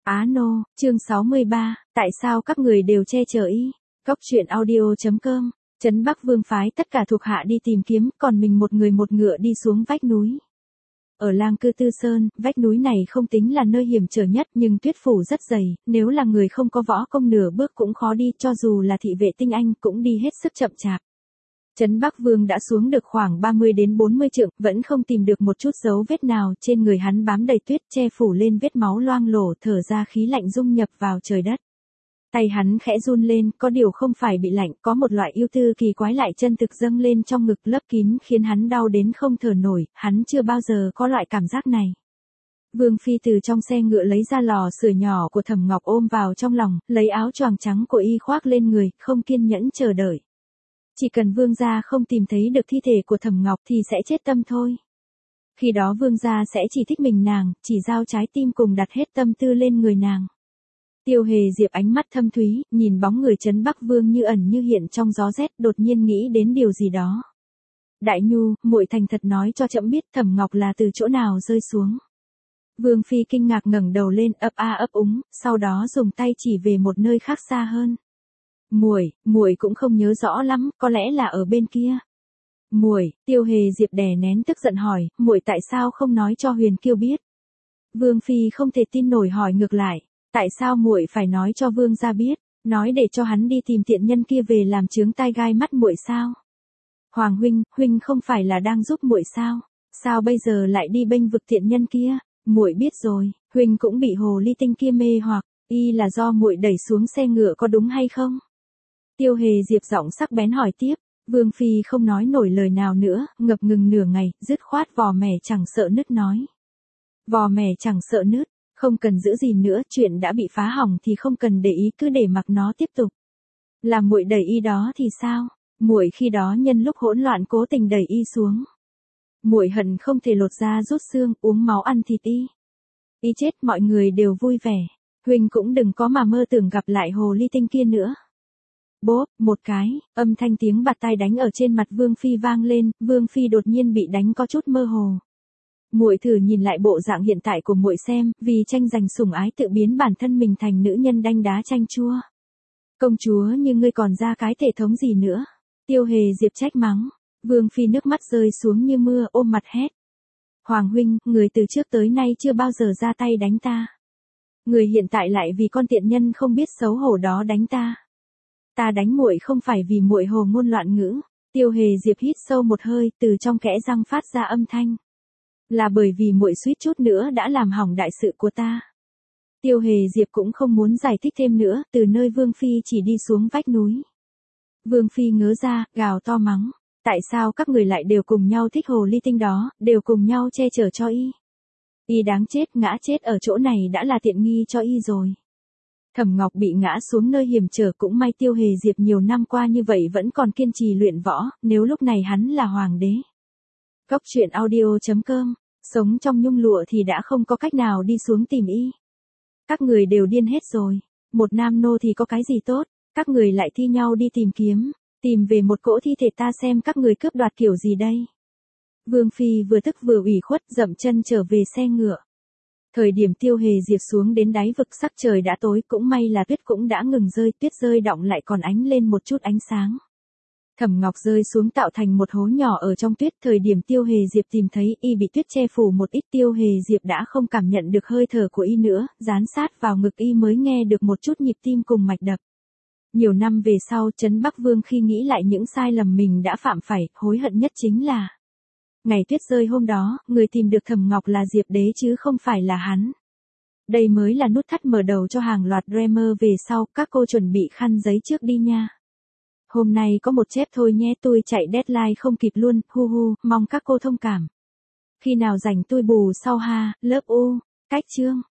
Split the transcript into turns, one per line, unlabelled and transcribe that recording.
Á Nô, chương 63, tại sao các người đều che chở y? Cóc truyện audio.com. Trấn Bắc Vương phái tất cả thuộc hạ đi tìm kiếm, còn mình một người một ngựa đi xuống vách núi. Ở Lang Cư Tư Sơn, vách núi này không tính là nơi hiểm trở nhất nhưng tuyết phủ rất dày, nếu là người không có võ công nửa bước cũng khó đi, cho dù là thị vệ tinh anh cũng đi hết sức chậm chạp. Trấn Bắc Vương đã xuống được khoảng 30 đến 40 trượng, vẫn không tìm được một chút dấu vết nào, trên người hắn bám đầy tuyết che phủ lên vết máu loang lổ, thở ra khí lạnh dung nhập vào trời đất. Tay hắn khẽ run lên, có điều không phải bị lạnh, có một loại yêu tư kỳ quái lại chân thực dâng lên trong ngực lấp kín khiến hắn đau đến không thở nổi, hắn chưa bao giờ có loại cảm giác này. Vương Phi từ trong xe ngựa lấy ra lò sưởi nhỏ của Thẩm Ngọc ôm vào trong lòng, lấy áo choàng trắng của y khoác lên người, không kiên nhẫn chờ đợi. Chỉ cần vương gia không tìm thấy được thi thể của Thẩm Ngọc thì sẽ chết tâm thôi. Khi đó vương gia sẽ chỉ thích mình nàng, chỉ giao trái tim cùng đặt hết tâm tư lên người nàng. Tiêu Hề Diệp ánh mắt thâm thúy, nhìn bóng người Trấn Bắc Vương như ẩn như hiện trong gió rét, đột nhiên nghĩ đến điều gì đó. Đại Nhu, muội thành thật nói cho trẫm biết Thẩm Ngọc là từ chỗ nào rơi xuống. Vương Phi kinh ngạc ngẩng đầu lên, ấp a ấp úng, sau đó dùng tay chỉ về một nơi khác xa hơn. Muội cũng không nhớ rõ lắm, có lẽ là ở bên kia. Muội, Tiêu Hề Diệp đè nén tức giận hỏi, muội tại sao không nói cho Huyền Kiêu biết? Vương Phi không thể tin nổi hỏi ngược lại, tại sao muội phải nói cho vương gia biết, nói để cho hắn đi tìm tiện nhân kia về làm chướng tai gai mắt muội sao? Hoàng huynh không phải là đang giúp muội sao? Sao bây giờ lại đi bênh vực tiện nhân kia? Muội biết rồi, huynh cũng bị hồ ly tinh kia mê hoặc, y là do muội đẩy xuống xe ngựa có đúng hay không? Tiêu Hề Diệp giọng sắc bén hỏi tiếp, Vương Phi không nói nổi lời nào nữa, ngập ngừng nửa ngày, dứt khoát vò mẻ chẳng sợ nứt nói. Vò mẻ chẳng sợ nứt, không cần giữ gì nữa, chuyện đã bị phá hỏng thì không cần để ý, cứ để mặc nó tiếp tục. Là muội đẩy y đó thì sao? Muội khi đó nhân lúc hỗn loạn cố tình đẩy y xuống. Muội hận không thể lột da rút xương, uống máu ăn thịt y. Y chết mọi người đều vui vẻ, huynh cũng đừng có mà mơ tưởng gặp lại hồ ly tinh kia nữa. Bốp, một cái, âm thanh tiếng bạt tai đánh ở trên mặt Vương Phi vang lên, Vương Phi đột nhiên bị đánh có chút mơ hồ. Muội thử nhìn lại bộ dạng hiện tại của muội xem, vì tranh giành sủng ái tự biến bản thân mình thành nữ nhân đanh đá chanh chua. Công chúa như ngươi còn ra cái thể thống gì nữa? Tiêu Hề Diệp trách mắng. Vương Phi nước mắt rơi xuống như mưa, ôm mặt hét. Hoàng huynh, người từ trước tới nay chưa bao giờ ra tay đánh ta. Người hiện tại lại vì con tiện nhân không biết xấu hổ đó đánh ta. Ta đánh muội không phải vì muội hồ ngôn loạn ngữ. Tiêu Hề Diệp hít sâu một hơi, từ trong kẽ răng phát ra âm thanh. Là bởi vì muội suýt chút nữa đã làm hỏng đại sự của ta. Tiêu Hề Diệp cũng không muốn giải thích thêm nữa, từ nơi Vương Phi chỉ đi xuống vách núi. Vương Phi ngớ ra, gào to mắng. Tại sao các người lại đều cùng nhau thích hồ ly tinh đó, đều cùng nhau che chở cho y? Y đáng chết, ngã chết ở chỗ này đã là tiện nghi cho y rồi. Thẩm Ngọc bị ngã xuống nơi hiểm trở, cũng may Tiêu Hề Diệp nhiều năm qua như vậy vẫn còn kiên trì luyện võ, nếu lúc này hắn là hoàng đế. Cóc truyện audio.com, sống trong nhung lụa thì đã không có cách nào đi xuống tìm y. Các người đều điên hết rồi, một nam nô thì có cái gì tốt, các người lại thi nhau đi tìm kiếm, tìm về một cỗ thi thể ta xem các người cướp đoạt kiểu gì đây. Vương Phi vừa tức vừa ủy khuất dậm chân trở về xe ngựa. Thời điểm Tiêu Hề Diệp xuống đến đáy vực sắc trời đã tối, cũng may là tuyết cũng đã ngừng rơi, tuyết rơi đọng lại còn ánh lên một chút ánh sáng. Thẩm Ngọc rơi xuống tạo thành một hố nhỏ ở trong tuyết, thời điểm Tiêu Hề Diệp tìm thấy y bị tuyết che phủ một ít, Tiêu Hề Diệp đã không cảm nhận được hơi thở của y nữa, dán sát vào ngực y mới nghe được một chút nhịp tim cùng mạch đập. Nhiều năm về sau, Trấn Bắc Vương khi nghĩ lại những sai lầm mình đã phạm phải, hối hận nhất chính là ngày tuyết rơi hôm đó, người tìm được Thẩm Ngọc là Diệp Đế chứ không phải là hắn. Đây mới là nút thắt mở đầu cho hàng loạt dreamer về sau, các cô chuẩn bị khăn giấy trước đi nha. Hôm nay có một chép thôi nhé, tôi chạy deadline không kịp luôn, mong các cô thông cảm. Khi nào rảnh tôi bù sau ha, lớp U, cách chương.